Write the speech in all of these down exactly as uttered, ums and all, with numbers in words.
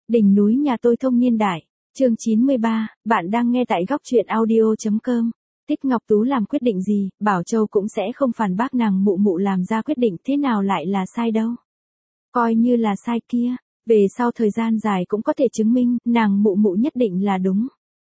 Đỉnh núi nhà tôi thông niên đại, chương chín mươi ba, bạn đang nghe tại góc truyện audio.com. Tích Ngọc Tú làm quyết định gì, Bảo Châu cũng sẽ không phản bác nàng mụ mụ làm ra quyết định thế nào lại là sai đâu. Coi như là sai kia, về sau thời gian dài cũng có thể chứng minh, nàng mụ mụ nhất định là đúng.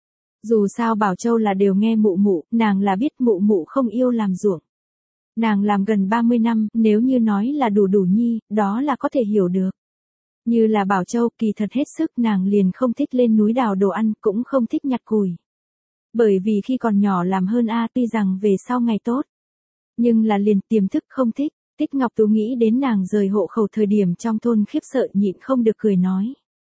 Dù sao Bảo Châu là đều nghe mụ mụ, nàng là biết mụ mụ không yêu làm ruộng. Nàng làm gần ba mươi năm, nếu như nói là đủ đủ nhi, đó là có thể hiểu được. Như là Bảo Châu, kỳ thật hết sức nàng liền không thích lên núi đào đồ ăn, cũng không thích nhặt củi. Bởi vì khi còn nhỏ làm hơn a tuy rằng về sau ngày tốt. Nhưng là liền tiềm thức không thích, Tích Ngọc Tú nghĩ đến nàng rời hộ khẩu thời điểm trong thôn khiếp sợ nhịn không được cười nói.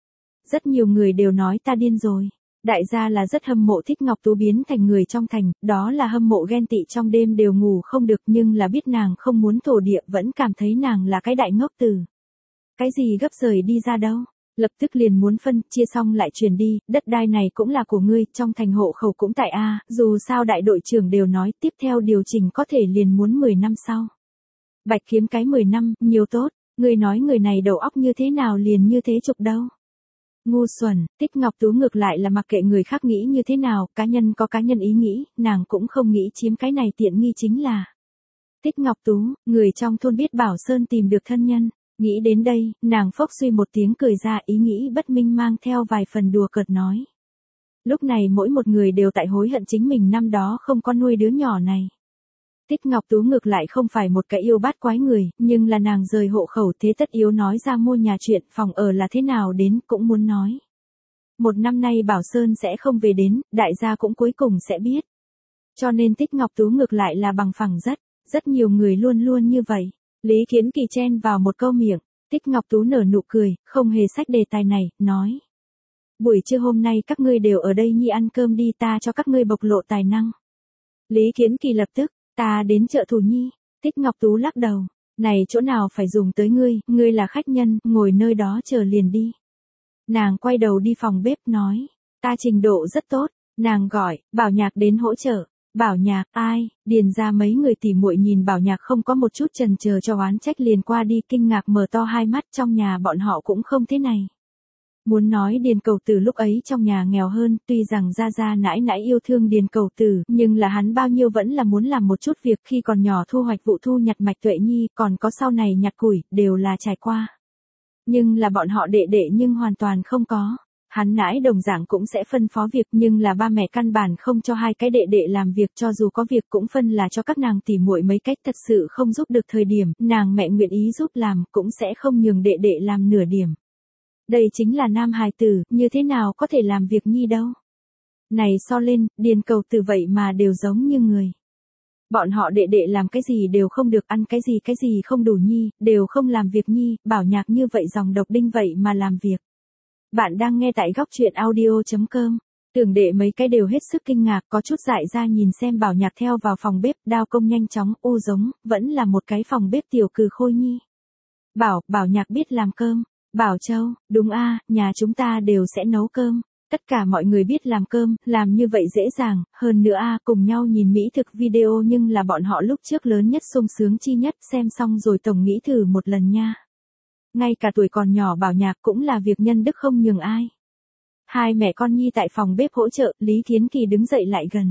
Rất nhiều người đều nói ta điên rồi. Đại gia là rất hâm mộ Tích Ngọc Tú biến thành người trong thành, đó là hâm mộ ghen tị trong đêm đều ngủ không được nhưng là biết nàng không muốn thổ địa vẫn cảm thấy nàng là cái đại ngốc tử. Cái gì gấp rời đi ra đâu, lập tức liền muốn phân, chia xong lại truyền đi, đất đai này cũng là của ngươi, trong thành hộ khẩu cũng tại A, dù sao đại đội trưởng đều nói tiếp theo điều chỉnh có thể liền muốn mười năm sau. Bạch kiếm cái mười năm, nhiều tốt, ngươi nói người này đầu óc như thế nào liền như thế chụp đâu. Ngu xuẩn, Tích Ngọc Tú ngược lại là mặc kệ người khác nghĩ như thế nào, cá nhân có cá nhân ý nghĩ, nàng cũng không nghĩ chiếm cái này tiện nghi chính là. Tích Ngọc Tú, người trong thôn biết Bảo Sơn tìm được thân nhân. Nghĩ đến đây, nàng phốc suy một tiếng cười ra ý nghĩ bất minh mang theo vài phần đùa cợt nói. Lúc này mỗi một người đều tại hối hận chính mình năm đó không có nuôi đứa nhỏ này. Tích Ngọc Tú ngược lại không phải một cái yêu bát quái người, nhưng là nàng rời hộ khẩu thế tất yếu nói ra mua nhà chuyện phòng ở là thế nào đến cũng muốn nói. Một năm nay Bảo Sơn sẽ không về đến, đại gia cũng cuối cùng sẽ biết. Cho nên Tích Ngọc Tú ngược lại là bằng phẳng rất, rất nhiều người luôn luôn như vậy. Lý Kiến Kỳ chen vào một câu miệng, Tích Ngọc Tú nở nụ cười, không hề sách đề tài này, nói. Buổi trưa hôm nay các ngươi đều ở đây nhi ăn cơm đi ta cho các ngươi bộc lộ tài năng. Lý Kiến Kỳ lập tức, ta đến chợ thủ nhi, Tích Ngọc Tú lắc đầu, này chỗ nào phải dùng tới ngươi, ngươi là khách nhân, ngồi nơi đó chờ liền đi. Nàng quay đầu đi phòng bếp nói, ta trình độ rất tốt, nàng gọi, Bảo Nhạc đến hỗ trợ. Bảo Nhạc, ai, điền ra mấy người tỉ muội nhìn Bảo Nhạc không có một chút chần chờ cho oán trách liền qua đi kinh ngạc mở to hai mắt trong nhà bọn họ cũng không thế này. Muốn nói Điền Cầu Tử lúc ấy trong nhà nghèo hơn, tuy rằng gia gia nãi nãi yêu thương Điền Cầu Tử, nhưng là hắn bao nhiêu vẫn là muốn làm một chút việc khi còn nhỏ thu hoạch vụ thu nhặt mạch tuệ nhi, còn có sau này nhặt củi, đều là trải qua. Nhưng là bọn họ đệ đệ nhưng hoàn toàn không có. Hắn nãi đồng dạng cũng sẽ phân phó việc nhưng là ba mẹ căn bản không cho hai cái đệ đệ làm việc cho dù có việc cũng phân là cho các nàng tỉ muội mấy cách thật sự không giúp được thời điểm, nàng mẹ nguyện ý giúp làm cũng sẽ không nhường đệ đệ làm nửa điểm. Đây chính là nam hài tử, như thế nào có thể làm việc nhi đâu. Này so lên, Điền Cầu Tử vậy mà đều giống như người. Bọn họ đệ đệ làm cái gì đều không được ăn cái gì cái gì không đủ nhi, đều không làm việc nhi, Bảo Nhạc như vậy dòng độc đinh vậy mà làm việc. Bạn đang nghe tại góc truyện audio.com. Tưởng đệ mấy cái đều hết sức kinh ngạc có chút dại ra nhìn xem Bảo Nhạc theo vào phòng bếp đao công nhanh chóng u giống, vẫn là một cái phòng bếp tiểu cừ khôi nhi. Bảo, Bảo Nhạc biết làm cơm. Bảo Châu, đúng a, nhà chúng ta đều sẽ nấu cơm. Tất cả mọi người biết làm cơm, làm như vậy dễ dàng, hơn nữa a cùng nhau nhìn mỹ thực video nhưng là bọn họ lúc trước lớn nhất sung sướng chi nhất xem xong rồi tổng nghĩ thử một lần nha. Ngay cả tuổi còn nhỏ Bảo Nhạc cũng là việc nhân đức không nhường ai. Hai mẹ con nhi tại phòng bếp hỗ trợ, Lý Kiến Kỳ đứng dậy lại gần.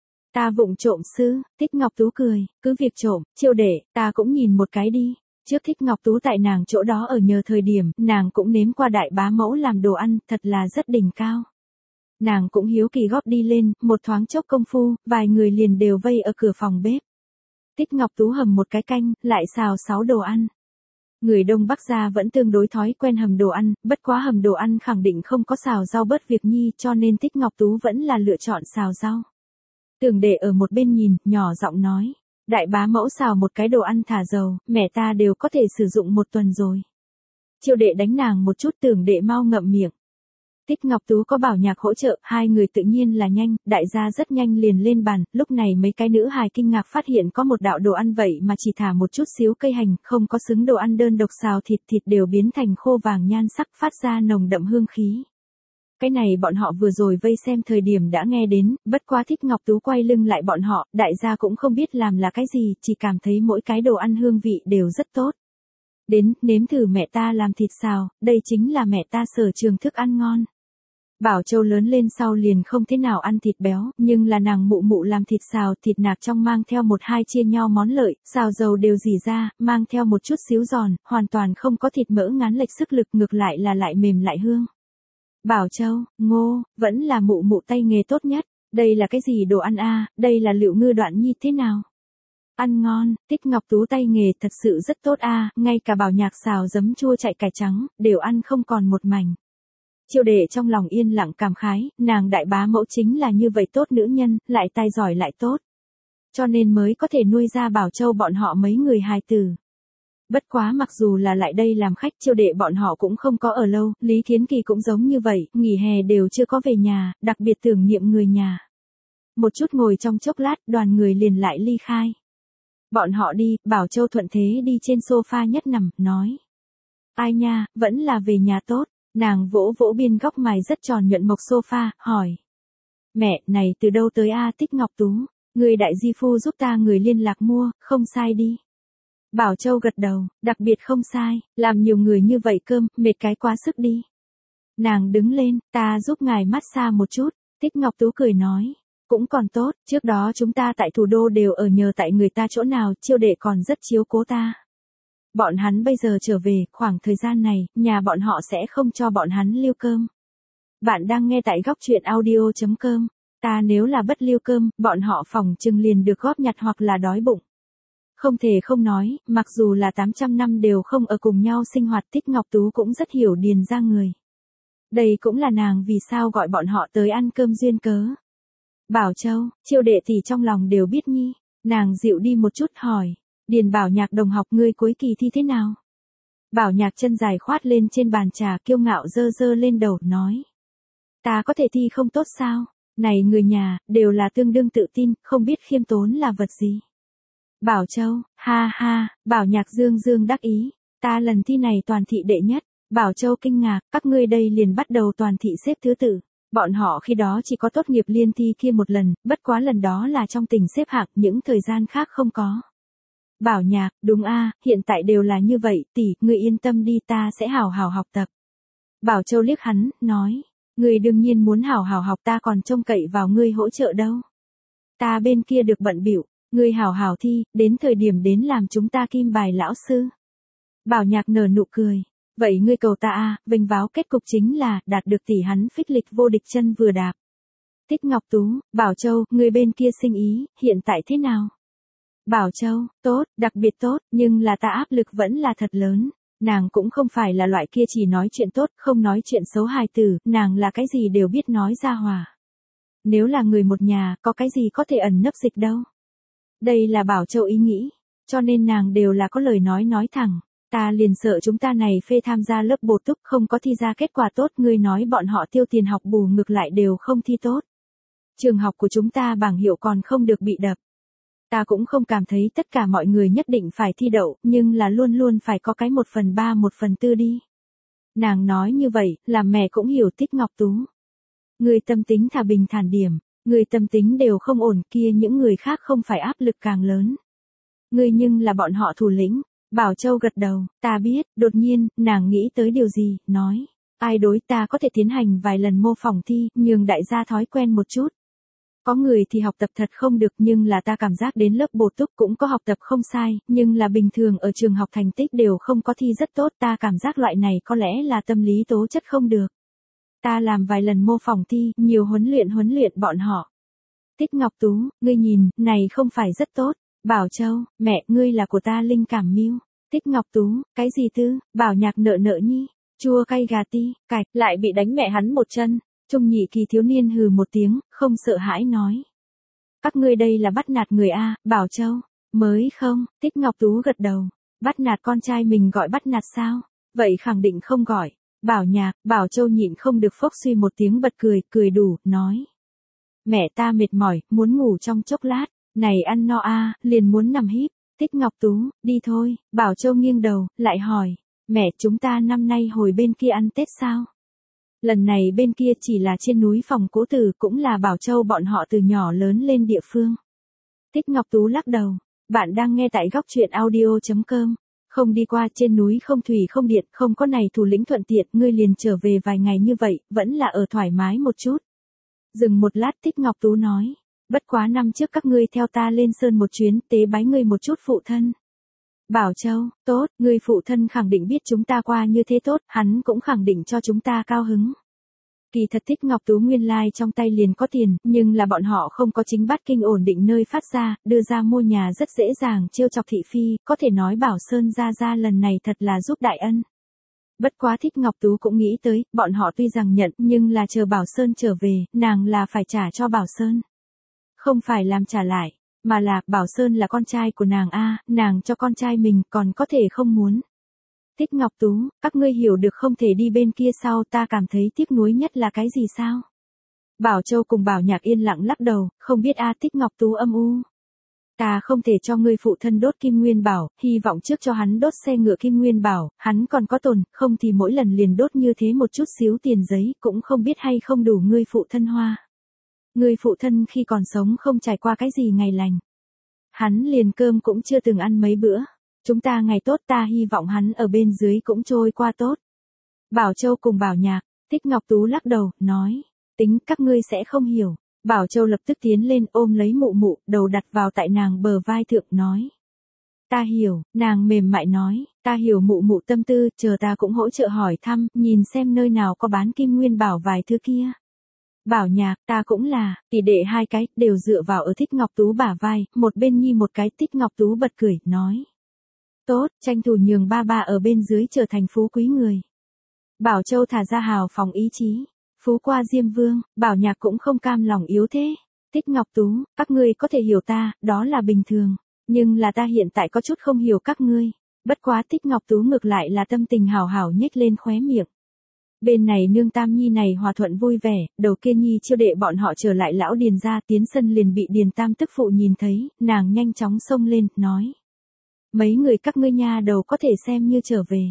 Ta vụng trộm sư, Tích Ngọc Tú cười, cứ việc trộm, chiêu để, ta cũng nhìn một cái đi. Trước Tích Ngọc Tú tại nàng chỗ đó ở nhờ thời điểm, nàng cũng nếm qua đại bá mẫu làm đồ ăn, thật là rất đỉnh cao. Nàng cũng hiếu kỳ góp đi lên, một thoáng chốc công phu, vài người liền đều vây ở cửa phòng bếp. Tích Ngọc Tú hầm một cái canh, lại xào sáu đồ ăn. Người Đông Bắc gia vẫn tương đối thói quen hầm đồ ăn, bất quá hầm đồ ăn khẳng định không có xào rau bớt việc nhi cho nên Tích Ngọc Tú vẫn là lựa chọn xào rau. Tưởng đệ ở một bên nhìn, nhỏ giọng nói, đại bá mẫu xào một cái đồ ăn thả dầu, mẹ ta đều có thể sử dụng một tuần rồi. Chiêu đệ đánh nàng một chút tưởng đệ mau ngậm miệng. Tích Ngọc Tú có Bảo Nhạc hỗ trợ, hai người tự nhiên là nhanh, đại gia rất nhanh liền lên bàn, lúc này mấy cái nữ hài kinh ngạc phát hiện có một đạo đồ ăn vậy mà chỉ thả một chút xíu cây hành, không có xứng đồ ăn đơn độc xào thịt thịt đều biến thành khô vàng nhan sắc phát ra nồng đậm hương khí. Cái này bọn họ vừa rồi vây xem thời điểm đã nghe đến, bất quá Tích Ngọc Tú quay lưng lại bọn họ, đại gia cũng không biết làm là cái gì, chỉ cảm thấy mỗi cái đồ ăn hương vị đều rất tốt. Đến, nếm thử mẹ ta làm thịt xào, đây chính là mẹ ta sở trường thức ăn ngon. Bảo Châu lớn lên sau liền không thế nào ăn thịt béo, nhưng là nàng mụ mụ làm thịt xào, thịt nạc trong mang theo một hai chia nho món lợi, xào dầu đều rỉ ra, mang theo một chút xíu giòn, hoàn toàn không có thịt mỡ ngán lệch sức lực, ngược lại là lại mềm lại hương. Bảo Châu, Ngô, vẫn là mụ mụ tay nghề tốt nhất, đây là cái gì đồ ăn a, đây là liệu ngư đoạn nhi thế nào? Ăn ngon, Tích Ngọc Tú tay nghề thật sự rất tốt a, ngay cả Bảo Nhạc xào giấm chua chạy cải trắng, đều ăn không còn một mảnh. Chiêu Đệ trong lòng yên lặng cảm khái, nàng đại bá mẫu chính là như vậy tốt nữ nhân, lại tài giỏi lại tốt. Cho nên mới có thể nuôi ra Bảo Châu bọn họ mấy người hài tử. Bất quá mặc dù là lại đây làm khách, Chiêu Đệ bọn họ cũng không có ở lâu, Lý Thiến Kỳ cũng giống như vậy, nghỉ hè đều chưa có về nhà, đặc biệt tưởng niệm người nhà. Một chút ngồi trong chốc lát, đoàn người liền lại ly khai. Bọn họ đi, Bảo Châu thuận thế đi trên sofa nhất nằm, nói. Ai nha, vẫn là về nhà tốt. Nàng vỗ vỗ biên góc mày rất tròn nhuận mộc sofa, hỏi. Mẹ, này từ đâu tới a? Tích Ngọc Tú, người đại di phu giúp ta người liên lạc mua, không sai đi. Bảo Châu gật đầu, đặc biệt không sai, làm nhiều người như vậy cơm, mệt cái quá sức đi. Nàng đứng lên, ta giúp ngài massage một chút, Tích Ngọc Tú cười nói. Cũng còn tốt, trước đó chúng ta tại thủ đô đều ở nhờ tại người ta chỗ nào, Chiêu Đệ còn rất chiếu cố ta. Bọn hắn bây giờ trở về, khoảng thời gian này, nhà bọn họ sẽ không cho bọn hắn lưu cơm. Bạn đang nghe tại góc truyện audio chấm com. Ta nếu là bất lưu cơm, bọn họ phòng chừng liền được góp nhặt hoặc là đói bụng. Không thể không nói, mặc dù là tám trăm năm đều không ở cùng nhau sinh hoạt, Tích Ngọc Tú cũng rất hiểu Điền ra người. Đây cũng là nàng vì sao gọi bọn họ tới ăn cơm duyên cớ. Bảo Châu, Chiêu Đệ thì trong lòng đều biết nhi, nàng dịu đi một chút hỏi. Điền Bảo Nhạc đồng học ngươi cuối kỳ thi thế nào? Bảo Nhạc chân dài khoát lên trên bàn trà kiêu ngạo dơ dơ lên đầu, nói. Ta có thể thi không tốt sao? Này người nhà, đều là tương đương tự tin, không biết khiêm tốn là vật gì. Bảo Châu, ha ha, Bảo Nhạc dương dương đắc ý, ta lần thi này toàn thị đệ nhất. Bảo Châu kinh ngạc, các ngươi đây liền bắt đầu toàn thị xếp thứ tự. Bọn họ khi đó chỉ có tốt nghiệp liên thi kia một lần, bất quá lần đó là trong tỉnh xếp hạng, những thời gian khác không có. Bảo Nhạc, đúng a, hiện tại đều là như vậy, tỷ, ngươi yên tâm đi, ta sẽ hảo hảo học tập. Bảo Châu liếc hắn, nói, ngươi đương nhiên muốn hảo hảo học, ta còn trông cậy vào ngươi hỗ trợ đâu. Ta bên kia được bận bịu, ngươi hảo hảo thi, đến thời điểm đến làm chúng ta kim bài lão sư. Bảo Nhạc nở nụ cười, vậy ngươi cầu ta a, vinh váo kết cục chính là đạt được tỷ hắn phích lịch vô địch chân vừa đạp. Tích Ngọc Tú, Bảo Châu, ngươi bên kia sinh ý, hiện tại thế nào? Bảo Châu, tốt, đặc biệt tốt, nhưng là ta áp lực vẫn là thật lớn. Nàng cũng không phải là loại kia chỉ nói chuyện tốt, không nói chuyện xấu hài tử, nàng là cái gì đều biết nói ra hòa. Nếu là người một nhà, có cái gì có thể ẩn nấp dịch đâu. Đây là Bảo Châu ý nghĩ, cho nên nàng đều là có lời nói nói thẳng. Ta liền sợ chúng ta này phê tham gia lớp bổ túc không có thi ra kết quả tốt, ngươi nói bọn họ tiêu tiền học bù ngược lại đều không thi tốt. Trường học của chúng ta bảng hiệu còn không được bị đập. Ta cũng không cảm thấy tất cả mọi người nhất định phải thi đậu, nhưng là luôn luôn phải có cái một phần ba một phần tư đi. Nàng nói như vậy, làm mẹ cũng hiểu Tích Ngọc Tú. Người tâm tính thả bình thản điểm, người tâm tính đều không ổn kia những người khác không phải áp lực càng lớn. Người nhưng là bọn họ thủ lĩnh. Bảo Châu gật đầu, ta biết, đột nhiên, nàng nghĩ tới điều gì, nói. Ai đối ta có thể tiến hành vài lần mô phỏng thi, nhường đại gia thói quen một chút. Có người thì học tập thật không được, nhưng là ta cảm giác đến lớp bổ túc cũng có học tập không sai, nhưng là bình thường ở trường học thành tích đều không có thi rất tốt, ta cảm giác loại này có lẽ là tâm lý tố chất không được. Ta làm vài lần mô phỏng thi, nhiều huấn luyện huấn luyện bọn họ. Tích Ngọc Tú, ngươi nhìn, này không phải rất tốt. Bảo Châu, mẹ, ngươi là của ta linh cảm mưu. Tích Ngọc Tú, cái gì tư? Bảo Nhạc nợ nợ nhi, chua cay gà ti, cạch, lại bị đánh mẹ hắn một chân. Trung nhị kỳ thiếu niên hừ một tiếng, không sợ hãi nói. Các ngươi đây là bắt nạt người a, Bảo Châu, mới không? Tích Ngọc Tú gật đầu. Bắt nạt con trai mình gọi bắt nạt sao? Vậy khẳng định không gọi. Bảo Nhạc, Bảo Châu nhịn không được phốc suy một tiếng bật cười, cười đủ, nói. Mẹ ta mệt mỏi, muốn ngủ trong chốc lát. Này ăn no a, liền muốn nằm híp. Tích Ngọc Tú, đi thôi. Bảo Châu nghiêng đầu, lại hỏi. Mẹ, chúng ta năm nay hồi bên kia ăn Tết sao? Lần này bên kia chỉ là trên núi Phòng Cố Tử, cũng là Bảo Châu bọn họ từ nhỏ lớn lên địa phương. Tích Ngọc Tú lắc đầu. Bạn đang nghe tại góc truyện audio chấm com. Không Không đi qua, trên núi không thủy không điện, không có này thủ lĩnh thuận tiện, ngươi liền trở về vài ngày như vậy, vẫn là ở thoải mái một chút. Dừng một lát Thích Ngọc Tú nói, bất quá năm trước các ngươi theo ta lên sơn một chuyến, tế bái ngươi một chút phụ thân. Bảo Châu, tốt, ngươi phụ thân khẳng định biết chúng ta qua như thế tốt, hắn cũng khẳng định cho chúng ta cao hứng. Kỳ thật Thích Ngọc Tú nguyên lai like trong tay liền có tiền, nhưng là bọn họ không có chính bát kinh ổn định nơi phát ra, đưa ra mua nhà rất dễ dàng, trêu chọc thị phi, có thể nói Bảo Sơn ra ra lần này thật là giúp đại ân. Bất quá Thích Ngọc Tú cũng nghĩ tới, bọn họ tuy rằng nhận, nhưng là chờ Bảo Sơn trở về, nàng là phải trả cho Bảo Sơn. Không phải làm trả lại, mà là, Bảo Sơn là con trai của nàng a, nàng cho con trai mình còn có thể không muốn. Thích Ngọc Tú, các ngươi hiểu được không thể đi bên kia sau, ta cảm thấy tiếc nuối nhất là cái gì sao? Bảo Châu cùng Bảo Nhạc yên lặng lắc đầu, không biết a. Thích Ngọc Tú âm u. Ta không thể cho ngươi phụ thân đốt kim nguyên bảo, hy vọng trước cho hắn đốt xe ngựa kim nguyên bảo, hắn còn có tồn, không thì mỗi lần liền đốt như thế một chút xíu tiền giấy, cũng không biết hay không đủ ngươi phụ thân hoa. Ngươi phụ thân khi còn sống không trải qua cái gì ngày lành. Hắn liền cơm cũng chưa từng ăn mấy bữa. Chúng ta ngày tốt, ta hy vọng hắn ở bên dưới cũng trôi qua tốt. Bảo Châu cùng Bảo Nhạc, Thích Ngọc Tú lắc đầu, nói, tính các ngươi sẽ không hiểu. Bảo Châu lập tức tiến lên ôm lấy mụ mụ, đầu đặt vào tại nàng bờ vai thượng nói. Ta hiểu, nàng mềm mại nói, ta hiểu mụ mụ tâm tư, chờ ta cũng hỗ trợ hỏi thăm, nhìn xem nơi nào có bán kim nguyên bảo vài thứ kia. Bảo Nhạc, ta cũng là, tỷ đệ hai cái, đều dựa vào ở Thích Ngọc Tú bả vai, một bên nhi một cái. Thích Ngọc Tú bật cười, nói. Tốt, tranh thủ nhường ba ba ở bên dưới trở thành phú quý người. Bảo Châu thả ra hào phóng ý chí. Phú qua Diêm Vương, Bảo Nhạc cũng không cam lòng yếu thế. Thích Ngọc Tú, các ngươi có thể hiểu ta, đó là bình thường. Nhưng là ta hiện tại có chút không hiểu các ngươi. Bất quá Thích Ngọc Tú ngược lại là tâm tình hào hào nhếch lên khóe miệng. Bên này nương Tam Nhi này hòa thuận vui vẻ, đầu kia Nhi chiêu đệ bọn họ trở lại lão Điền ra, tiến sân liền bị Điền Tam tức phụ nhìn thấy, nàng nhanh chóng xông lên, nói. Mấy người các ngươi nha đầu có thể xem như trở về.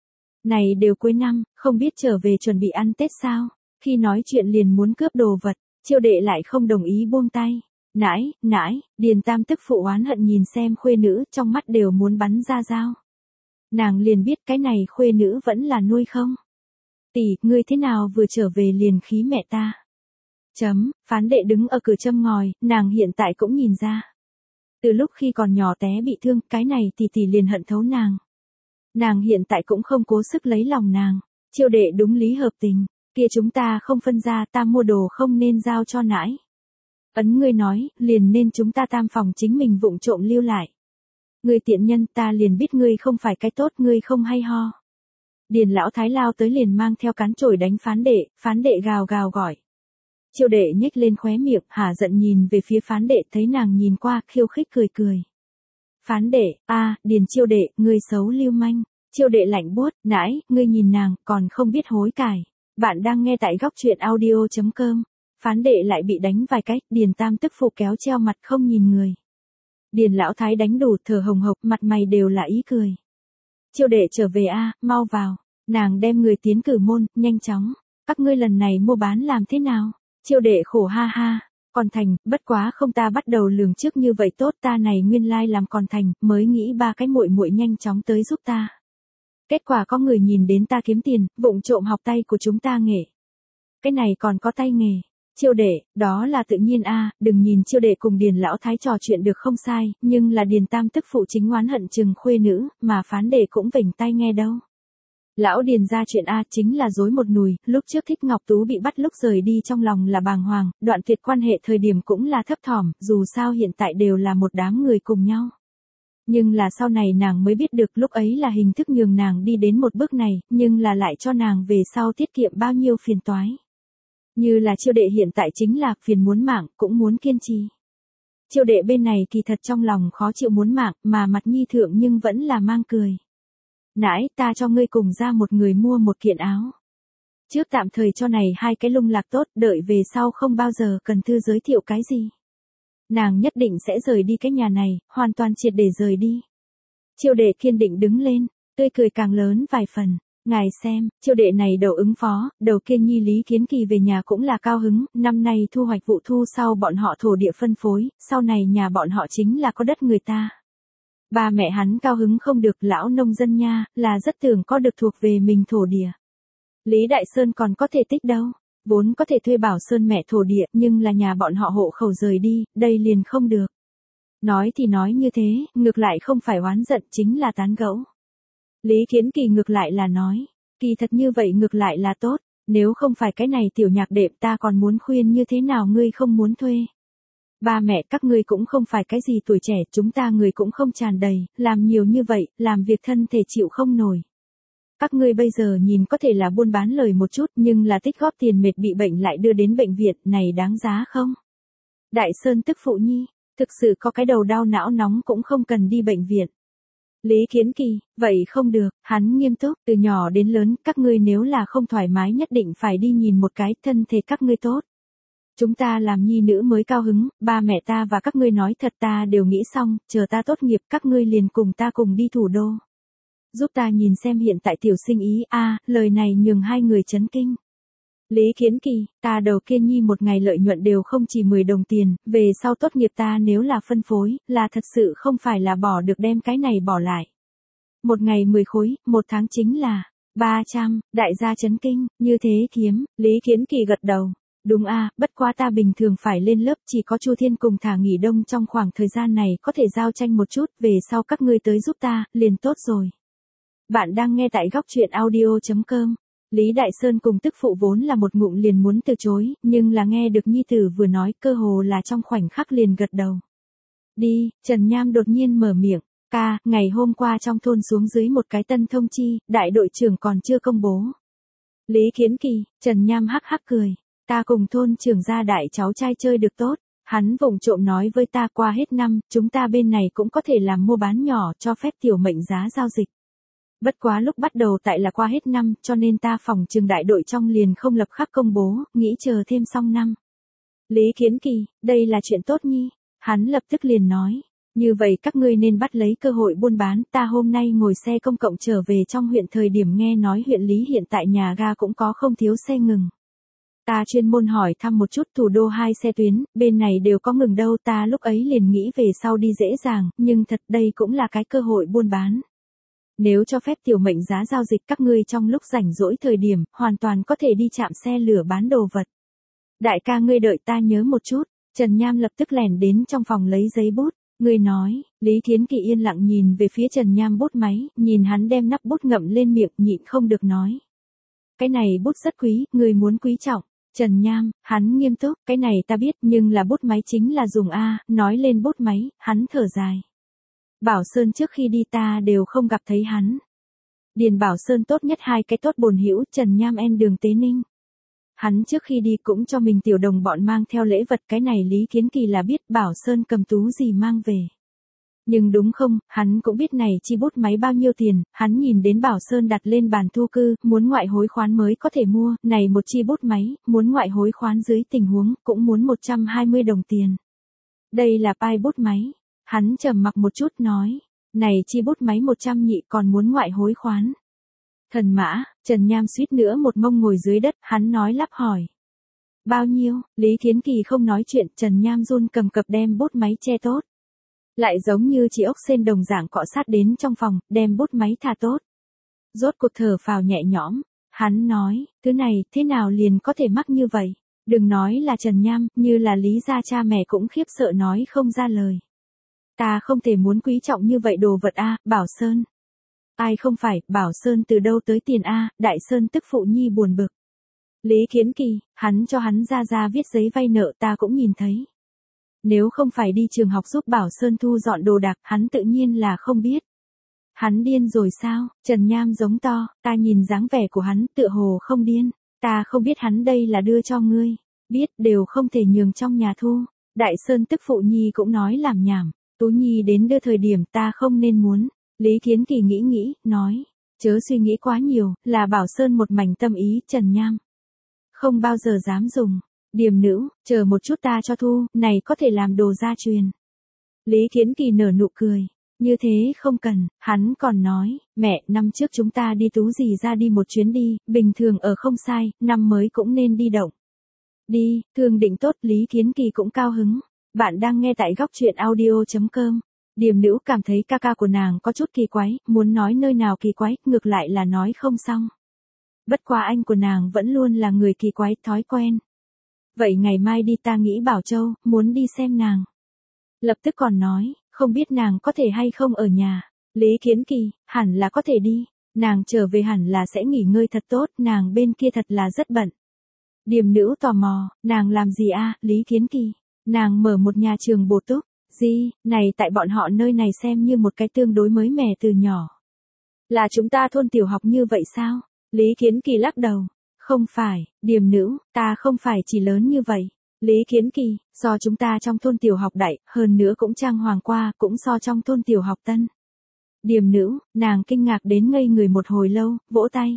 Này đều cuối năm, không biết trở về chuẩn bị ăn Tết sao? Khi nói chuyện liền muốn cướp đồ vật, chiêu đệ lại không đồng ý buông tay. Nãi, nãi, Điền Tam tức phụ oán hận nhìn xem khuê nữ, trong mắt đều muốn bắn ra dao. Nàng liền biết cái này khuê nữ vẫn là nuôi không. Tỷ, ngươi thế nào vừa trở về liền khí mẹ ta? Chấm, phán đệ đứng ở cửa châm ngòi, nàng hiện tại cũng nhìn ra. Từ lúc khi còn nhỏ té bị thương, cái này tỷ tỷ liền hận thấu nàng. Nàng hiện tại cũng không cố sức lấy lòng nàng. Chiêu đệ đúng lý hợp tình, kia chúng ta không phân ra, ta mua đồ không nên giao cho nãi. Ấn ngươi nói, liền nên chúng ta tam phòng chính mình vụng trộm lưu lại. Ngươi tiện nhân, ta liền biết ngươi không phải cái tốt, ngươi không hay ho. Điền lão thái lao tới liền mang theo cán chổi đánh phán đệ, phán đệ gào gào gọi. Chiêu đệ nhếch lên khóe miệng, hả giận nhìn về phía phán đệ, thấy nàng nhìn qua, khiêu khích cười cười. Phán đệ, a, Điền chiêu đệ, ngươi xấu lưu manh. Chiêu đệ lạnh buốt, nãi, ngươi nhìn nàng, còn không biết hối cải. Bạn đang nghe tại góc truyện audio chấm com. Phán đệ lại bị đánh vài cái, Điền Tam tức phụ kéo treo mặt không nhìn người. Điền lão thái đánh đủ, thở hồng hộc, mặt mày đều là ý cười. Chiêu đệ trở về a, mau vào. Nàng đem người tiến cử môn, nhanh chóng. Các ngươi lần này mua bán làm thế nào? Chiêu đệ khổ ha ha. Còn thành, bất quá không ta bắt đầu lường trước như vậy tốt, ta này nguyên lai làm còn thành, mới nghĩ ba cái muội muội nhanh chóng tới giúp ta. Kết quả có người nhìn đến ta kiếm tiền, vụng trộm học tay của chúng ta nghệ. Cái này còn có tay nghề. Chiêu đệ, đó là tự nhiên a, đừng nhìn chiêu đệ cùng Điền lão thái trò chuyện được không sai, nhưng là Điền Tam tức phụ chính oán hận chừng khuê nữ, mà phán đệ cũng vểnh tay nghe đâu. Lão Điền ra chuyện a, chính là dối một nùi, lúc trước Thích Ngọc Tú bị bắt lúc rời đi trong lòng là bàng hoàng, đoạn tuyệt quan hệ thời điểm cũng là thấp thỏm, dù sao hiện tại đều là một đám người cùng nhau. Nhưng là sau này nàng mới biết được lúc ấy là hình thức nhường nàng đi đến một bước này, nhưng là lại cho nàng về sau tiết kiệm bao nhiêu phiền toái. Như là chiêu đệ hiện tại chính là phiền muốn mạng, cũng muốn kiên trì. Chiêu đệ bên này kỳ thật trong lòng khó chịu muốn mạng, mà mặt nhi thượng nhưng vẫn là mang cười. Nãi, ta cho ngươi cùng ra một người mua một kiện áo. Trước tạm thời cho này hai cái lung lạc tốt, đợi về sau không bao giờ cần thư giới thiệu cái gì. Nàng nhất định sẽ rời đi cái nhà này, hoàn toàn triệt để rời đi. Chiêu đệ kiên định đứng lên, tươi cười càng lớn vài phần. Ngài xem, chiêu đệ này đầu ứng phó, đầu kia nhi Lý Kiến Kỳ về nhà cũng là cao hứng, năm nay thu hoạch vụ thu sau bọn họ thổ địa phân phối, sau này nhà bọn họ chính là có đất người ta. Ba mẹ hắn cao hứng không được, lão nông dân nha, là rất tưởng có được thuộc về mình thổ địa. Lý Đại Sơn còn có thể tích đâu, vốn có thể thuê Bảo Sơn mẹ thổ địa, nhưng là nhà bọn họ hộ khẩu rời đi, đây liền không được. Nói thì nói như thế, ngược lại không phải oán giận, chính là tán gẫu. Lý Kiến Kỳ ngược lại là nói, kỳ thật như vậy ngược lại là tốt, nếu không phải cái này tiểu nhạc đệm ta còn muốn khuyên như thế nào ngươi không muốn thuê. Ba mẹ các ngươi cũng không phải cái gì tuổi trẻ, chúng ta người cũng không tràn đầy, làm nhiều như vậy, làm việc thân thể chịu không nổi. Các ngươi bây giờ nhìn có thể là buôn bán lời một chút, nhưng là tích góp tiền mệt bị bệnh lại đưa đến bệnh viện, này đáng giá không? Đại Sơn tức phụ nhi, thực sự có cái đầu đau não nóng cũng không cần đi bệnh viện. Lý Kiến Kỳ, vậy không được, hắn nghiêm túc, từ nhỏ đến lớn, các ngươi nếu là không thoải mái nhất định phải đi nhìn một cái, thân thể các ngươi tốt. Chúng ta làm nhi nữ mới cao hứng, ba mẹ ta và các ngươi nói thật ta đều nghĩ xong, chờ ta tốt nghiệp các ngươi liền cùng ta cùng đi thủ đô. Giúp ta nhìn xem hiện tại tiểu sinh ý, a à, lời này nhường hai người chấn kinh. Lý Kiến Kỳ, ta đầu kia nhi một ngày lợi nhuận đều không chỉ mười đồng tiền, về sau tốt nghiệp ta nếu là phân phối, là thật sự không phải là bỏ được đem cái này bỏ lại. Một ngày mười khối, một tháng chính là ba trăm, đại gia chấn kinh, như thế kiếm, Lý Kiến Kỳ gật đầu. Đúng a, à, bất quá ta bình thường phải lên lớp, chỉ có Chu Thiên cùng thả nghỉ đông trong khoảng thời gian này có thể giao tranh một chút, về sau các ngươi tới giúp ta, liền tốt rồi. Bạn đang nghe tại góc truyện audio chấm com. Lý Đại Sơn cùng tức phụ vốn là một ngụm liền muốn từ chối, nhưng là nghe được nhi tử vừa nói, cơ hồ là trong khoảnh khắc liền gật đầu. Đi, Trần Nham đột nhiên mở miệng, ca, ngày hôm qua trong thôn xuống dưới một cái tân thông chi, đại đội trưởng còn chưa công bố. Lý Kiến Kỳ, Trần Nham hắc hắc cười, ta cùng thôn trưởng gia đại cháu trai chơi được tốt, hắn vụng trộm nói với ta qua hết năm, chúng ta bên này cũng có thể làm mua bán nhỏ cho phép tiểu mệnh giá giao dịch. Bất quá lúc bắt đầu tại là qua hết năm, cho nên ta phòng trường đại đội trong liền không lập khắc công bố, nghĩ chờ thêm xong năm. Lý Kiến Kỳ, đây là chuyện tốt nhi. Hắn lập tức liền nói, như vậy các ngươi nên bắt lấy cơ hội buôn bán, ta hôm nay ngồi xe công cộng trở về trong huyện thời điểm nghe nói huyện Lý hiện tại nhà ga cũng có không thiếu xe ngừng. Ta chuyên môn hỏi thăm một chút thủ đô hai xe tuyến, bên này đều có ngừng đâu, ta lúc ấy liền nghĩ về sau đi dễ dàng, nhưng thật đây cũng là cái cơ hội buôn bán. Nếu cho phép tiểu mệnh giá giao dịch các ngươi trong lúc rảnh rỗi thời điểm, hoàn toàn có thể đi chạm xe lửa bán đồ vật. Đại ca ngươi đợi ta nhớ một chút, Trần Nham lập tức lẻn đến trong phòng lấy giấy bút, ngươi nói, Lý Kiến Kỳ yên lặng nhìn về phía Trần Nham bút máy, nhìn hắn đem nắp bút ngậm lên miệng nhịn không được nói. Cái này bút rất quý, ngươi muốn quý trọng. Trần Nham, hắn nghiêm túc, cái này ta biết nhưng là bút máy chính là dùng A, nói lên bút máy, hắn thở dài. Bảo Sơn trước khi đi ta đều không gặp thấy hắn. Điền Bảo Sơn tốt nhất hai cái tốt bồn hữu, Trần Nham en đường Tế Ninh. Hắn trước khi đi cũng cho mình tiểu đồng bọn mang theo lễ vật, cái này Lý Kiến Kỳ là biết Bảo Sơn cầm tú gì mang về. Nhưng đúng không, hắn cũng biết này chi bút máy bao nhiêu tiền, hắn nhìn đến Bảo Sơn đặt lên bàn thu cư, muốn ngoại hối khoán mới có thể mua, này một chi bút máy, muốn ngoại hối khoán dưới tình huống, cũng muốn một trăm hai mươi đồng tiền. Đây là pai bút máy. Hắn trầm mặc một chút nói, này chi bút máy một trăm nhị còn muốn ngoại hối khoán. Thần mã, Trần Nham suýt nữa một mông ngồi dưới đất, hắn nói lắp hỏi. Bao nhiêu, Lý Kiến Kỳ không nói chuyện, Trần Nham run cầm cập đem bút máy che tốt. Lại giống như chỉ ốc sên đồng dạng cọ sát đến trong phòng, đem bút máy thả tốt. Rốt cuộc thở phào nhẹ nhõm, hắn nói, thứ này, thế nào liền có thể mắc như vậy? Đừng nói là Trần Nham, như là Lý gia cha mẹ cũng khiếp sợ nói không ra lời. Ta không thể muốn quý trọng như vậy đồ vật a, Bảo Sơn. Ai không phải, Bảo Sơn từ đâu tới tiền a, Đại Sơn tức phụ nhi buồn bực. Lý Kiến Kỳ, hắn cho hắn ra ra viết giấy vay nợ ta cũng nhìn thấy. Nếu không phải đi trường học giúp Bảo Sơn thu dọn đồ đạc, hắn tự nhiên là không biết. Hắn điên rồi sao? Trần Nham giống to, ta nhìn dáng vẻ của hắn tựa hồ không điên. Ta không biết hắn đây là đưa cho ngươi. Biết đều không thể nhường trong nhà thu. Đại Sơn tức phụ nhi cũng nói làm nhảm. Tú Nhi đến đưa thời điểm ta không nên muốn. Lý Kiến Kỳ nghĩ nghĩ, nói. Chớ suy nghĩ quá nhiều, là Bảo Sơn một mảnh tâm ý, Trần Nham. Không bao giờ dám dùng. Điềm nữ, chờ một chút ta cho thu, này có thể làm đồ gia truyền. Lý Kiến Kỳ nở nụ cười. Như thế không cần, hắn còn nói, mẹ, năm trước chúng ta đi Tú gì ra đi một chuyến đi, bình thường ở không sai, năm mới cũng nên đi động. Đi, thường định tốt, Lý Kiến Kỳ cũng cao hứng. Bạn đang nghe tại góc truyện audio chấm com. Điềm Nữ cảm thấy ca ca của nàng có chút kỳ quái, muốn nói nơi nào kỳ quái, ngược lại là nói không xong. Bất quá anh của nàng vẫn luôn là người kỳ quái, thói quen. Vậy ngày mai đi, ta nghĩ Bảo Châu, muốn đi xem nàng. Lập tức còn nói, không biết nàng có thể hay không ở nhà. Lý Kiến Kỳ, hẳn là có thể đi. Nàng trở về hẳn là sẽ nghỉ ngơi thật tốt, nàng bên kia thật là rất bận. Điềm Nữ tò mò, nàng làm gì a? Lý Kiến Kỳ, nàng mở một nhà trường bổ túc. Gì, này tại bọn họ nơi này xem như một cái tương đối mới mẻ từ nhỏ. Là chúng ta thôn tiểu học như vậy sao? Lý Kiến Kỳ lắc đầu. Không phải, Điềm Nữ, ta không phải chỉ lớn như vậy. Lý Kiến Kỳ, so chúng ta trong thôn tiểu học đại, hơn nữa cũng trang hoàng qua, cũng so trong thôn tiểu học tân. Điềm Nữ, nàng kinh ngạc đến ngây người một hồi lâu, vỗ tay.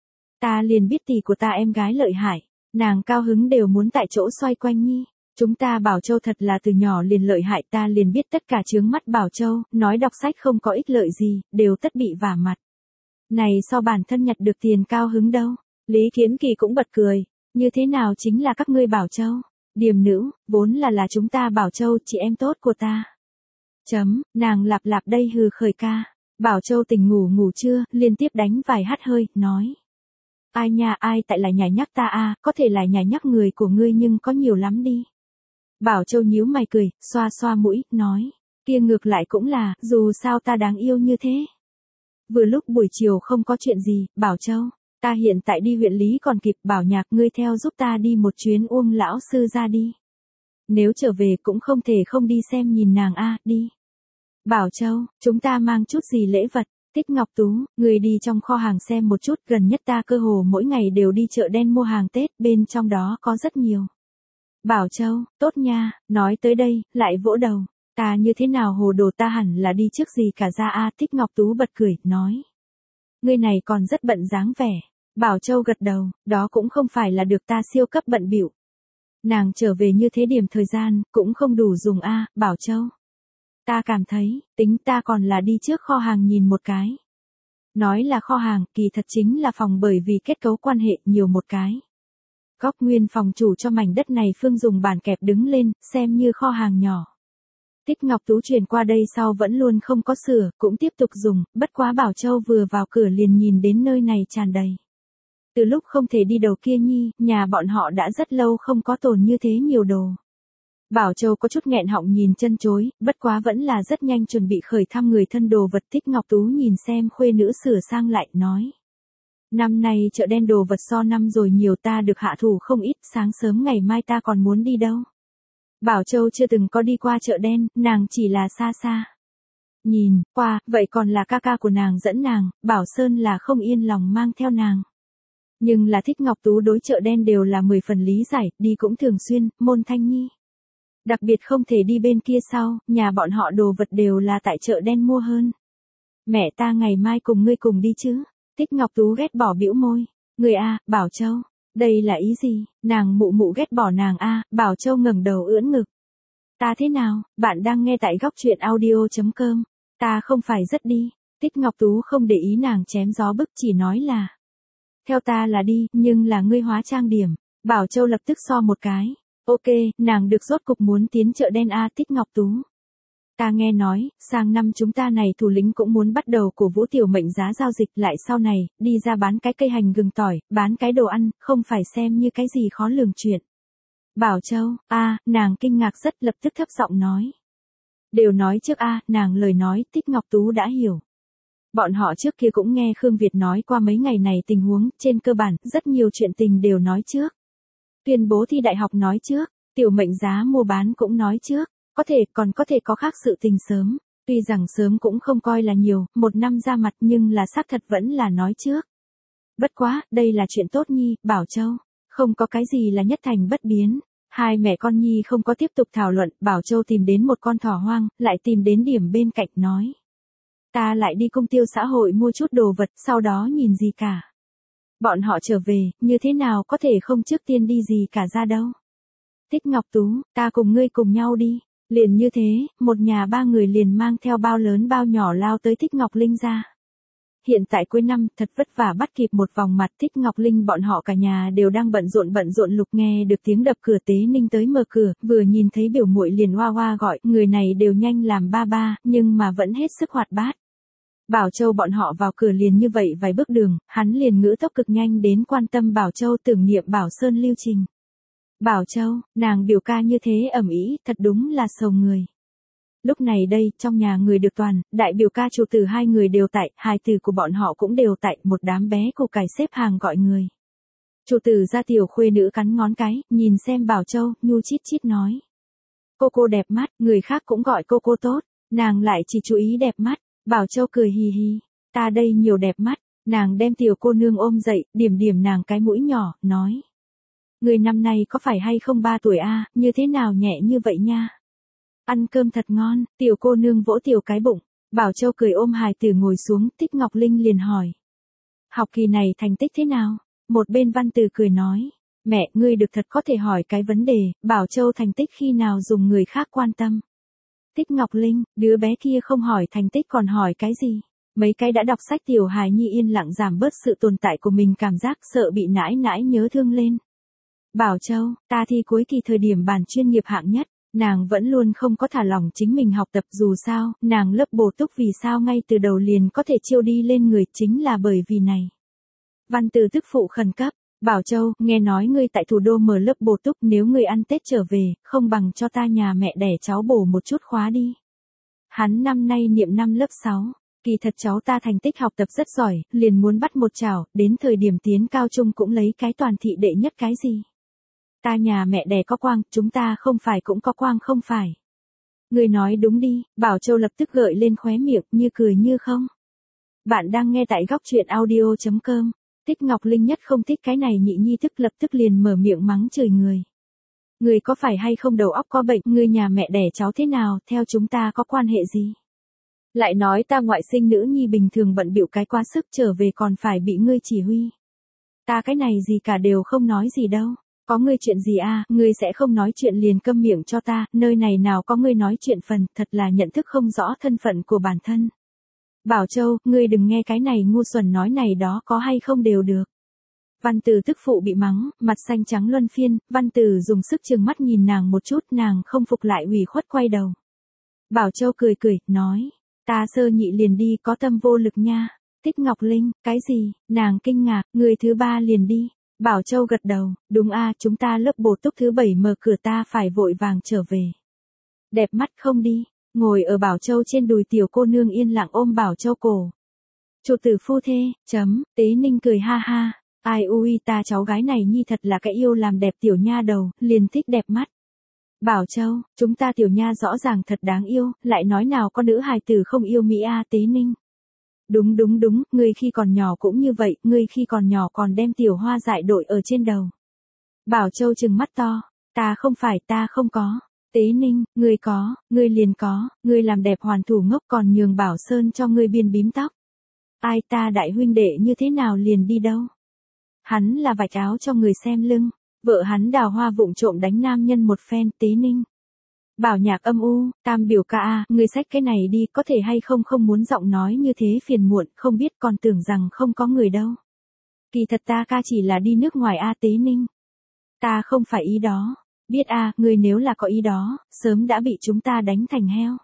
Ta liền biết tỷ của ta em gái lợi hại, nàng cao hứng đều muốn tại chỗ xoay quanh nhi. Chúng ta Bảo Châu thật là từ nhỏ liền lợi hại, ta liền biết tất cả chướng mắt Bảo Châu, nói đọc sách không có ích lợi gì, đều tất bị vả mặt. Này so bản thân nhặt được tiền cao hứng đâu. Lý Kiến Kỳ cũng bật cười, như thế nào chính là các ngươi Bảo Châu. Điềm Nữ, vốn là là chúng ta Bảo Châu, chị em tốt của ta. Chấm, nàng lạp lạp đây hừ khởi ca. Bảo Châu tỉnh ngủ ngủ chưa, liên tiếp đánh vài hắt hơi, nói. Ai nha, ai tại lại nhảy nhắc ta a, có thể là nhảy nhắc người của ngươi nhưng có nhiều lắm đi. Bảo Châu nhíu mày cười, xoa xoa mũi, nói. Kia ngược lại cũng là, dù sao ta đáng yêu như thế. Vừa lúc buổi chiều không có chuyện gì, Bảo Châu, ta hiện tại đi huyện Lý còn kịp, Bảo Nhạc ngươi theo giúp ta đi một chuyến Uông lão sư ra đi. Nếu trở về cũng không thể không đi xem nhìn nàng a, đi. Bảo Châu, chúng ta mang chút gì lễ vật. Thích Ngọc Tú, người đi trong kho hàng xem một chút, gần nhất ta cơ hồ mỗi ngày đều đi chợ đen mua hàng Tết, bên trong đó có rất nhiều. Bảo Châu, tốt nha, nói tới đây, lại vỗ đầu. Ta như thế nào hồ đồ, ta hẳn là đi trước gì cả ra a. Thích Ngọc Tú bật cười, nói. Ngươi này còn rất bận dáng vẻ. Bảo Châu gật đầu, đó cũng không phải là được ta siêu cấp bận bịu. Nàng trở về như thế điểm thời gian, cũng không đủ dùng a, Bảo Châu. Ta cảm thấy, tính ta còn là đi trước kho hàng nhìn một cái. Nói là kho hàng, kỳ thật chính là phòng, bởi vì kết cấu quan hệ nhiều một cái. Góc nguyên phòng chủ cho mảnh đất này Phương dùng bàn kẹp đứng lên, xem như kho hàng nhỏ. Thích Ngọc Tú chuyển qua đây sau vẫn luôn không có sửa, cũng tiếp tục dùng, bất quá Bảo Châu vừa vào cửa liền nhìn đến nơi này tràn đầy. Từ lúc không thể đi đầu kia nhi, nhà bọn họ đã rất lâu không có tồn như thế nhiều đồ. Bảo Châu có chút nghẹn họng nhìn chân chối, bất quá vẫn là rất nhanh chuẩn bị khởi thăm người thân đồ vật. Thích Ngọc Tú nhìn xem khuê nữ sửa sang lại, nói. Năm nay chợ đen đồ vật so năm rồi nhiều, ta được hạ thủ không ít, sáng sớm ngày mai ta còn muốn đi đâu. Bảo Châu chưa từng có đi qua chợ đen, nàng chỉ là xa xa. Nhìn, qua, vậy còn là ca ca của nàng dẫn nàng, Bảo Sơn là không yên lòng mang theo nàng. Nhưng là Thích Ngọc Tú đối chợ đen đều là mười phần lý giải, đi cũng thường xuyên, môn thanh nhi. Đặc biệt không thể đi bên kia sau, nhà bọn họ đồ vật đều là tại chợ đen mua hơn. Mẹ ta ngày mai cùng ngươi cùng đi chứ? Thích Ngọc Tú ghét bỏ bĩu môi. Người a, Bảo Châu, đây là ý gì? Nàng mụ mụ ghét bỏ nàng a, Bảo Châu ngẩng đầu ưỡn ngực. Ta thế nào, bạn đang nghe tại góc truyện audio chấm com. Ta không phải rất đi. Thích Ngọc Tú không để ý nàng chém gió bức, chỉ nói là. Theo ta là đi, nhưng là ngươi hóa trang điểm. Bảo Châu lập tức so một cái. Ok, nàng được rốt cục muốn tiến chợ đen a. Thích Ngọc Tú. Ta nghe nói, sang năm chúng ta này thủ lĩnh cũng muốn bắt đầu cổ vũ tiểu mệnh giá giao dịch lại sau này, đi ra bán cái cây hành gừng tỏi, bán cái đồ ăn, không phải xem như cái gì khó lường chuyện. Bảo Châu, a, nàng kinh ngạc rất, lập tức thấp giọng nói. Đều nói trước a, nàng lời nói, Thích Ngọc Tú đã hiểu. Bọn họ trước kia cũng nghe Khương Việt nói qua mấy ngày này tình huống, trên cơ bản, rất nhiều chuyện tình đều nói trước. Tuyên bố thi đại học nói trước, tiểu mệnh giá mua bán cũng nói trước, có thể còn có thể có khác sự tình sớm, tuy rằng sớm cũng không coi là nhiều, một năm ra mặt nhưng là xác thật vẫn là nói trước. Bất quá, đây là chuyện tốt nhi, Bảo Châu, không có cái gì là nhất thành bất biến. Hai mẹ con nhi không có tiếp tục thảo luận, Bảo Châu tìm đến một con thỏ hoang, lại tìm đến điểm bên cạnh nói. Ta lại đi công tiêu xã hội mua chút đồ vật, sau đó nhìn gì cả. Bọn họ trở về, như thế nào có thể không trước tiên đi gì cả ra đâu. Thích Ngọc Tú, ta cùng ngươi cùng nhau đi. Liền như thế, một nhà ba người liền mang theo bao lớn bao nhỏ lao tới Thích Ngọc Linh ra. hiện tại cuối năm thật vất vả bắt kịp một vòng mặt. Thích Ngọc Linh bọn họ cả nhà đều đang bận rộn bận rộn lục nghe được tiếng đập cửa Tế Ninh tới mở cửa, vừa nhìn thấy biểu muội liền hoa hoa gọi, người này đều nhanh làm ba ba, nhưng mà vẫn hết sức hoạt bát. Bảo Châu bọn họ vào cửa liền như vậy vài bước đường, hắn liền ngữ tốc cực nhanh đến quan tâm Bảo Châu tưởng niệm Bảo Sơn lưu trình. Bảo Châu, nàng biểu ca như thế ầm ĩ, thật đúng là sầu người. Lúc này đây, trong nhà người được toàn, đại biểu ca chủ tử hai người đều tại, hài tử của bọn họ cũng đều tại, một đám bé củ cải xếp hàng gọi người. Chủ tử ra tiểu khuê nữ cắn ngón cái, nhìn xem Bảo Châu, nhu chít chít nói. Cô cô đẹp mắt, người khác cũng gọi cô cô tốt, nàng lại chỉ chú ý đẹp mắt. Bảo Châu cười hì hì, ta đây nhiều đẹp mắt, nàng đem tiểu cô nương ôm dậy, điểm điểm nàng cái mũi nhỏ, nói. Người năm nay có phải hay không ba tuổi a, như thế nào nhẹ như vậy nha. Ăn cơm thật ngon, tiểu cô nương vỗ tiểu cái bụng, Bảo Châu cười ôm hài tử ngồi xuống, Tích Ngọc Linh liền hỏi. Học kỳ này thành tích thế nào? Một bên Văn Từ cười nói, mẹ, ngươi được thật có thể hỏi cái vấn đề, Bảo Châu thành tích khi nào dùng người khác quan tâm. Tích Ngọc Linh, đứa bé kia không hỏi thành tích còn hỏi cái gì? Mấy cái đã đọc sách tiểu hài nhi yên lặng giảm bớt sự tồn tại của mình cảm giác sợ bị nãi nãi nhớ thương lên. Bảo Châu, ta thi cuối kỳ thời điểm bản chuyên nghiệp hạng nhất, nàng vẫn luôn không có thả lỏng chính mình học tập dù sao, nàng lớp bổ túc vì sao ngay từ đầu liền có thể chiêu đi lên người chính là bởi vì này. Văn Từ tức phụ khẩn cấp, Bảo Châu, nghe nói ngươi tại thủ đô mở lớp bổ túc nếu ngươi ăn Tết trở về, không bằng cho ta nhà mẹ đẻ cháu bổ một chút khóa đi. Hắn năm nay niệm năm lớp sáu, kỳ thật cháu ta thành tích học tập rất giỏi, liền muốn bắt một chảo, đến thời điểm tiến cao trung cũng lấy cái toàn thị đệ nhất cái gì. Ta nhà mẹ đẻ có quang, chúng ta không phải cũng có quang không phải. Ngươi nói đúng đi, Bảo Châu lập tức gợi lên khóe miệng, như cười như không. Bạn đang nghe tại góc truyện audio chấm com. Tích Ngọc Linh nhất không thích cái này nhị nhi tức lập tức liền mở miệng mắng chửi người. Người có phải hay không đầu óc có bệnh, người nhà mẹ đẻ cháu thế nào, theo chúng ta có quan hệ gì? Lại nói ta ngoại sinh nữ nhi bình thường bận bịu cái quá sức trở về còn phải bị ngươi chỉ huy. Ta cái này gì cả đều không nói gì đâu. Có ngươi chuyện gì à, ngươi sẽ không nói chuyện liền câm miệng cho ta, nơi này nào có ngươi nói chuyện phần, thật là nhận thức không rõ thân phận của bản thân. Bảo Châu, ngươi đừng nghe cái này ngu xuẩn nói này đó có hay không đều được. Văn Từ tức phụ bị mắng, mặt xanh trắng luân phiên, Văn Từ dùng sức trừng mắt nhìn nàng một chút, nàng không phục lại ủy khuất quay đầu. Bảo Châu cười cười, nói, ta sơ nhị liền đi có tâm vô lực nha. Tích Ngọc Linh, cái gì, nàng kinh ngạc, người thứ ba liền đi. Bảo Châu gật đầu, đúng a, chúng ta lớp bổ túc thứ bảy mở cửa ta phải vội vàng trở về. Đẹp mắt không đi, ngồi ở Bảo Châu trên đùi tiểu cô nương yên lặng ôm Bảo Châu cổ. Chủ tử phu thê, chấm, Tế Ninh cười ha ha, ai ui ta cháu gái này nhi thật là cái yêu làm đẹp tiểu nha đầu, liền thích đẹp mắt. Bảo Châu, chúng ta tiểu nha rõ ràng thật đáng yêu, lại nói nào có nữ hài tử không yêu Mỹ a Tế Ninh. Đúng đúng đúng, ngươi khi còn nhỏ cũng như vậy, ngươi khi còn nhỏ còn đem tiểu hoa dại đội ở trên đầu. Bảo Châu trừng mắt to, ta không phải ta không có. Tế Ninh, ngươi có, ngươi liền có, ngươi làm đẹp hoàn thủ ngốc còn nhường Bảo Sơn cho ngươi biên bím tóc. Ai ta đại huynh đệ như thế nào liền đi đâu. Hắn là vạch áo cho người xem lưng, vợ hắn đào hoa vụng trộm đánh nam nhân một phen. Tế Ninh. Bảo Nhạc âm u, tam biểu ca a, ngươi xách cái này đi, có thể hay không không muốn giọng nói như thế phiền muộn, không biết còn tưởng rằng không có người đâu. Kỳ thật ta ca chỉ là đi nước ngoài a Tế Ninh. Ta không phải ý đó, biết a, ngươi nếu là có ý đó, sớm đã bị chúng ta đánh thành heo.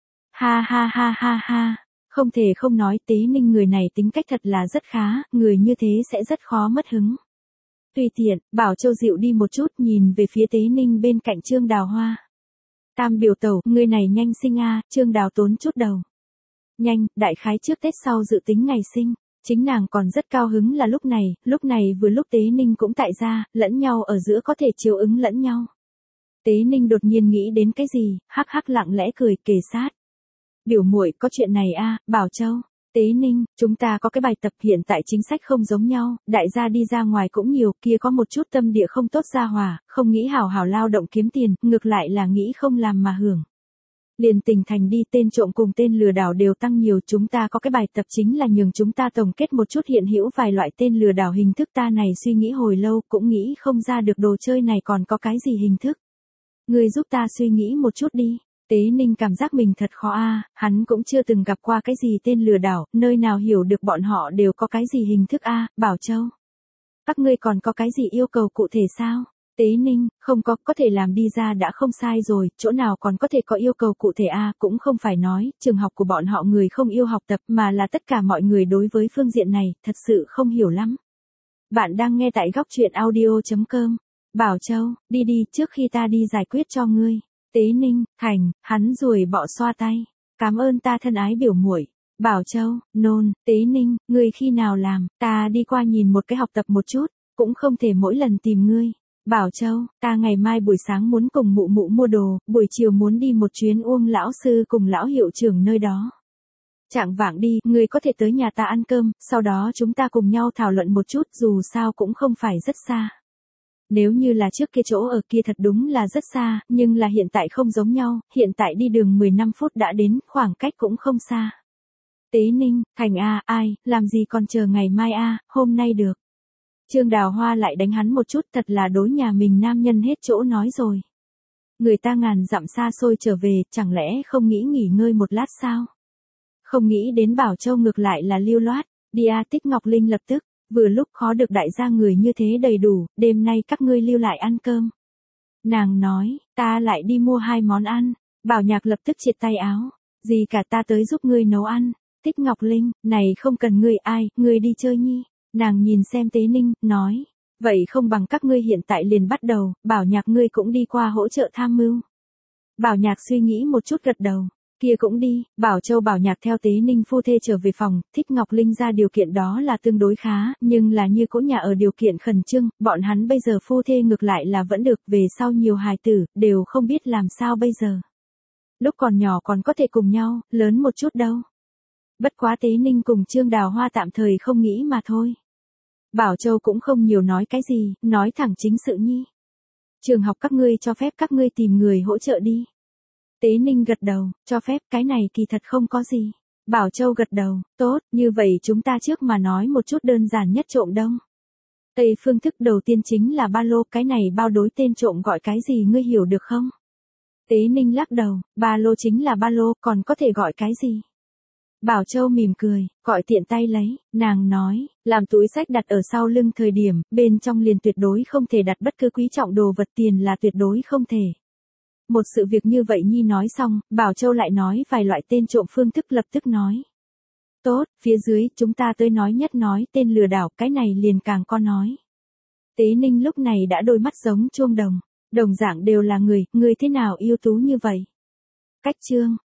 Ha ha ha ha ha, không thể không nói Tế Ninh người này tính cách thật là rất khá, người như thế sẽ rất khó mất hứng. Tùy tiện, Bảo Châu dịu đi một chút nhìn về phía Tế Ninh bên cạnh Trương Đào Hoa. Tam biểu tẩu, người này nhanh sinh a, Trương Đào tốn chút đầu. Nhanh, đại khái trước Tết sau dự tính ngày sinh, chính nàng còn rất cao hứng là lúc này, lúc này vừa lúc Tế Ninh cũng tại gia, lẫn nhau ở giữa có thể chiếu ứng lẫn nhau. Tế Ninh đột nhiên nghĩ đến cái gì, hắc hắc lặng lẽ cười kề sát. Biểu muội có chuyện này a, Bảo Châu. Tế Ninh, chúng ta có cái bài tập hiện tại chính sách không giống nhau, đại gia đi ra ngoài cũng nhiều, kia có một chút tâm địa không tốt ra hòa, không nghĩ hào hào lao động kiếm tiền, ngược lại là nghĩ không làm mà hưởng. Liền tỉnh thành đi tên trộm cùng tên lừa đảo đều tăng nhiều, chúng ta có cái bài tập chính là nhường chúng ta tổng kết một chút hiện hữu vài loại tên lừa đảo hình thức ta này suy nghĩ hồi lâu cũng nghĩ không ra được đồ chơi này còn có cái gì hình thức. Người giúp ta suy nghĩ một chút đi. Tế Tế Ninh cảm giác mình thật khó a, hắn cũng chưa từng gặp qua cái gì tên lừa đảo, nơi nào hiểu được bọn họ đều có cái gì hình thức a, Bảo Châu. Các ngươi còn có cái gì yêu cầu cụ thể sao? Tế Ninh, không có, có thể làm đi ra đã không sai rồi, chỗ nào còn có thể có yêu cầu cụ thể a, cũng không phải nói, trường học của bọn họ người không yêu học tập mà là tất cả mọi người đối với phương diện này, thật sự không hiểu lắm. Bạn đang nghe tại góc truyện audio.com. Bảo Châu, đi đi, trước khi ta đi giải quyết cho ngươi. Tế Ninh, Thành, hắn ruồi bọ xoa tay. Cảm ơn ta thân ái biểu muội. Bảo Châu, nôn, Tế Ninh, ngươi khi nào làm, ta đi qua nhìn một cái học tập một chút, cũng không thể mỗi lần tìm ngươi. Bảo Châu, ta ngày mai buổi sáng muốn cùng mụ mụ mua đồ, buổi chiều muốn đi một chuyến Uông lão sư cùng lão hiệu trưởng nơi đó. Trạng vạng đi, ngươi có thể tới nhà ta ăn cơm, sau đó chúng ta cùng nhau thảo luận một chút, dù sao cũng không phải rất xa. Nếu như là trước kia chỗ ở kia thật đúng là rất xa, nhưng là hiện tại không giống nhau, hiện tại đi đường mười lăm phút đã đến, khoảng cách cũng không xa. Tế Ninh, Thành a, ai, làm gì còn chờ ngày mai a, hôm nay được. Trương Đào Hoa lại đánh hắn một chút, thật là đối nhà mình nam nhân hết chỗ nói rồi. Người ta ngàn dặm xa xôi trở về, chẳng lẽ không nghĩ nghỉ ngơi một lát sao? Không nghĩ đến Bảo Châu ngược lại là lưu loát, đi a. Tích Ngọc Linh lập tức, vừa lúc khó được đại gia người như thế đầy đủ, đêm nay các ngươi lưu lại ăn cơm. Nàng nói, ta lại đi mua hai món ăn, Bảo Nhạc lập tức triệt tay áo, gì cả ta tới giúp ngươi nấu ăn. Tích Ngọc Linh, này không cần ngươi ai, ngươi đi chơi nhi. Nàng nhìn xem Tế Ninh, nói, vậy không bằng các ngươi hiện tại liền bắt đầu, Bảo Nhạc ngươi cũng đi qua hỗ trợ tham mưu. Bảo Nhạc suy nghĩ một chút gật đầu, kia cũng đi, Bảo Châu Bảo Nhạc theo Tế Ninh phu thê trở về phòng, Thích Ngọc Linh ra điều kiện đó là tương đối khá, nhưng là như cỗ nhà ở điều kiện khẩn trương, bọn hắn bây giờ phu thê ngược lại là vẫn được, về sau nhiều hài tử, đều không biết làm sao bây giờ. Lúc còn nhỏ còn có thể cùng nhau, lớn một chút đâu. Bất quá Tế Ninh cùng Trương Đào Hoa tạm thời không nghĩ mà thôi. Bảo Châu cũng không nhiều nói cái gì, nói thẳng chính sự nhi. Trường học các ngươi cho phép các ngươi tìm người hỗ trợ đi. Tế Ninh gật đầu, cho phép, cái này kỳ thật không có gì. Bảo Châu gật đầu, tốt, như vậy chúng ta trước mà nói một chút đơn giản nhất trộm đông. Tây phương thức đầu tiên chính là ba lô, cái này bao đối tên trộm gọi cái gì ngươi hiểu được không? Tế Ninh lắc đầu, ba lô chính là ba lô, còn có thể gọi cái gì? Bảo Châu mỉm cười, gọi tiện tay lấy, nàng nói, làm túi sách đặt ở sau lưng thời điểm, bên trong liền tuyệt đối không thể đặt bất cứ quý trọng đồ vật, tiền là tuyệt đối không thể. Một sự việc như vậy nhi nói xong, Bảo Châu lại nói vài loại tên trộm phương thức, lập tức nói. Tốt, phía dưới, chúng ta tới nói nhất nói tên lừa đảo, cái này liền càng có nói. Tế Ninh lúc này đã đôi mắt giống chuông đồng, đồng dạng đều là người, người thế nào ưu tú như vậy? Cách chương,